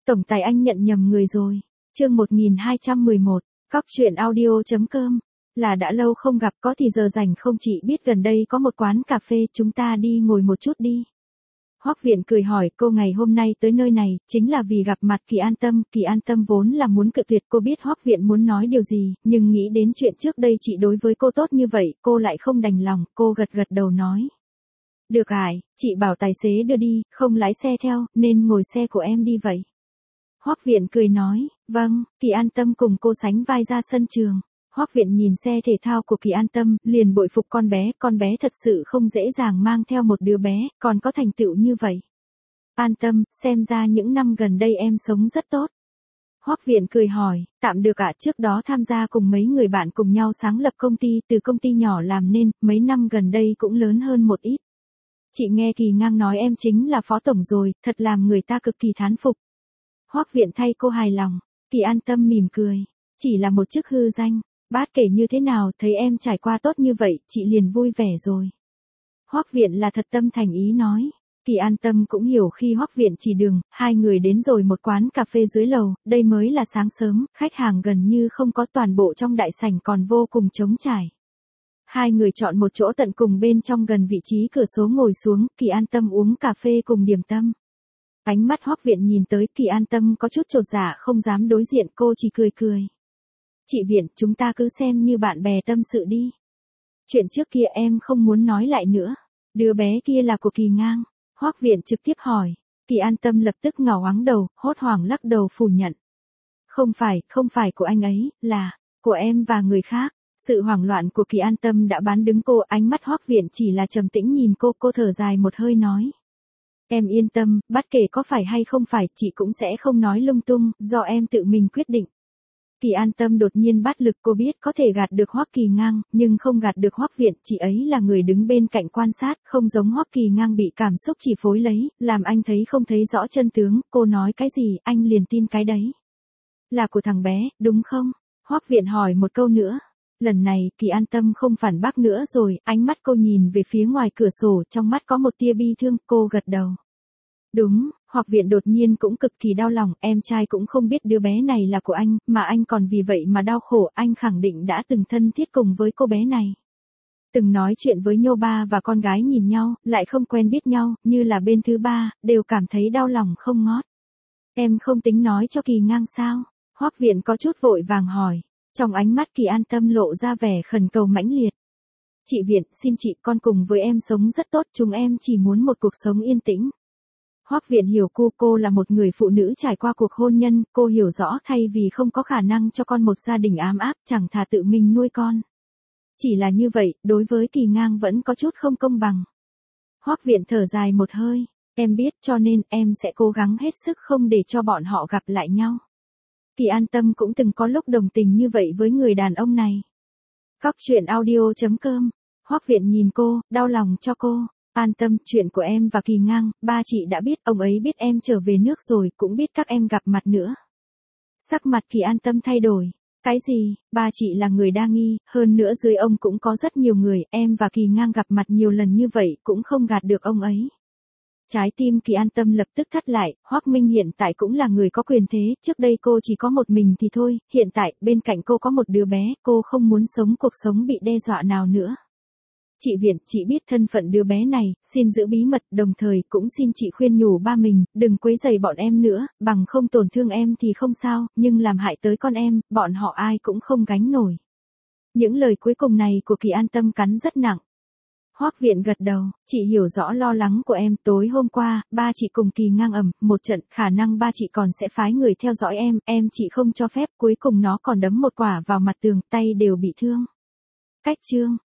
Tổng tài anh nhận nhầm người rồi. Chương 1211, Cóc truyện audio.com. Là đã lâu không gặp, có thì giờ rảnh không, chị biết gần đây có một quán cà phê, chúng ta đi ngồi một chút đi. Hoắc Viện cười hỏi, cô ngày hôm nay tới nơi này, chính là vì gặp mặt Kỳ An Tâm. Kỳ An Tâm vốn là muốn cự tuyệt, cô biết Hoắc Viện muốn nói điều gì, nhưng nghĩ đến chuyện trước đây chị đối với cô tốt như vậy, cô lại không đành lòng, cô gật gật đầu nói. Được ải, chị bảo tài xế đưa đi, không lái xe theo, nên ngồi xe của em đi vậy. Hoắc Viện cười nói, vâng. Kỳ An Tâm cùng cô sánh vai ra sân trường. Hoắc Viện nhìn xe thể thao của Kỳ An Tâm, liền bội phục con bé thật sự không dễ dàng mang theo một đứa bé, còn có thành tựu như vậy. An Tâm, xem ra những năm gần đây em sống rất tốt. Hoắc Viện cười hỏi, tạm được ạ, trước đó tham gia cùng mấy người bạn cùng nhau sáng lập công ty, từ công ty nhỏ làm nên, mấy năm gần đây cũng lớn hơn một ít. Chị nghe Kỳ Ngang nói em chính là phó tổng rồi, thật làm người ta cực kỳ thán phục. Hoắc Viện thay cô hài lòng. Kỳ An Tâm mỉm cười, chỉ là một chức hư danh. Bát kể như thế nào, thấy em trải qua tốt như vậy, chị liền vui vẻ rồi. Hoắc Viện là thật tâm thành ý nói. Kỳ An Tâm cũng hiểu khi Hoắc Viện chỉ đường, hai người đến rồi một quán cà phê dưới lầu, đây mới là sáng sớm, khách hàng gần như không có, toàn bộ trong đại sảnh còn vô cùng trống trải. Hai người chọn một chỗ tận cùng bên trong gần vị trí cửa sổ ngồi xuống, Kỳ An Tâm uống cà phê cùng điểm tâm. Ánh mắt Hoắc Viện nhìn tới, Kỳ An Tâm có chút chột dạ không dám đối diện, cô chỉ cười cười. Chị Viện, chúng ta cứ xem như bạn bè tâm sự đi. Chuyện trước kia em không muốn nói lại nữa. Đứa bé kia là của Kỳ Ngang. Hoắc Viện trực tiếp hỏi. Kỳ An Tâm lập tức ngào ngoáng đầu, hốt hoảng lắc đầu phủ nhận. Không phải của anh ấy, là của em và người khác. Sự hoảng loạn của Kỳ An Tâm đã bán đứng cô, ánh mắt Hoắc Viện chỉ là trầm tĩnh nhìn cô thở dài một hơi nói. Em yên tâm, bất kể có phải hay không phải, chị cũng sẽ không nói lung tung, do em tự mình quyết định. Kỳ An Tâm đột nhiên bắt lực, cô biết có thể gạt được Hoắc Kỳ Ngang, nhưng không gạt được Hoắc Viện, chị ấy là người đứng bên cạnh quan sát, không giống Hoắc Kỳ Ngang bị cảm xúc chi phối lấy, làm anh thấy không thấy rõ chân tướng, cô nói cái gì, anh liền tin cái đấy. Là của thằng bé, đúng không? Hoắc Viện hỏi một câu nữa. Lần này, Kỳ An Tâm không phản bác nữa rồi, ánh mắt cô nhìn về phía ngoài cửa sổ, trong mắt có một tia bi thương, cô gật đầu. Đúng, Hoắc Viện đột nhiên cũng cực kỳ đau lòng, em trai cũng không biết đứa bé này là của anh, mà anh còn vì vậy mà đau khổ, anh khẳng định đã từng thân thiết cùng với cô bé này. Từng nói chuyện với Nhô ba và con gái nhìn nhau, lại không quen biết nhau, như là bên thứ ba, đều cảm thấy đau lòng không ngót. Em không tính nói cho Kỳ Ngang sao? Hoắc Viện có chút vội vàng hỏi, trong ánh mắt Kỳ An Tâm lộ ra vẻ khẩn cầu mãnh liệt. Chị Viện, xin chị, con cùng với em sống rất tốt, chúng em chỉ muốn một cuộc sống yên tĩnh. Hoắc Viện hiểu cô là một người phụ nữ trải qua cuộc hôn nhân, cô hiểu rõ thay vì không có khả năng cho con một gia đình ấm áp, chẳng thà tự mình nuôi con. Chỉ là như vậy, đối với Kỳ Ngang vẫn có chút không công bằng. Hoắc Viện thở dài một hơi, em biết, cho nên em sẽ cố gắng hết sức không để cho bọn họ gặp lại nhau. Kỳ An Tâm cũng từng có lúc đồng tình như vậy với người đàn ông này. Cóc truyện audio.com. Hoắc Viện nhìn cô, đau lòng cho cô. An Tâm, chuyện của em và Kỳ Ngang, ba chị đã biết, ông ấy biết em trở về nước rồi, cũng biết các em gặp mặt nữa. Sắc mặt Kỳ An Tâm thay đổi. Cái gì, ba chị là người đa nghi, hơn nữa dưới ông cũng có rất nhiều người, em và Kỳ Ngang gặp mặt nhiều lần như vậy, cũng không gạt được ông ấy. Trái tim Kỳ An Tâm lập tức thắt lại, Hoắc Minh hiện tại cũng là người có quyền thế, trước đây cô chỉ có một mình thì thôi, hiện tại, bên cạnh cô có một đứa bé, cô không muốn sống cuộc sống bị đe dọa nào nữa. Chị Viện, chị biết thân phận đứa bé này, xin giữ bí mật, đồng thời cũng xin chị khuyên nhủ ba mình, đừng quấy rầy bọn em nữa, bằng không tổn thương em thì không sao, nhưng làm hại tới con em, bọn họ ai cũng không gánh nổi. Những lời cuối cùng này của Kỳ An Tâm cắn rất nặng. Hoắc Viện gật đầu, chị hiểu rõ lo lắng của em, tối hôm qua, ba chị cùng Kỳ Ngang ầm một trận, khả năng ba chị còn sẽ phái người theo dõi em chị không cho phép, cuối cùng nó còn đấm một quả vào mặt tường, tay đều bị thương. Cách chương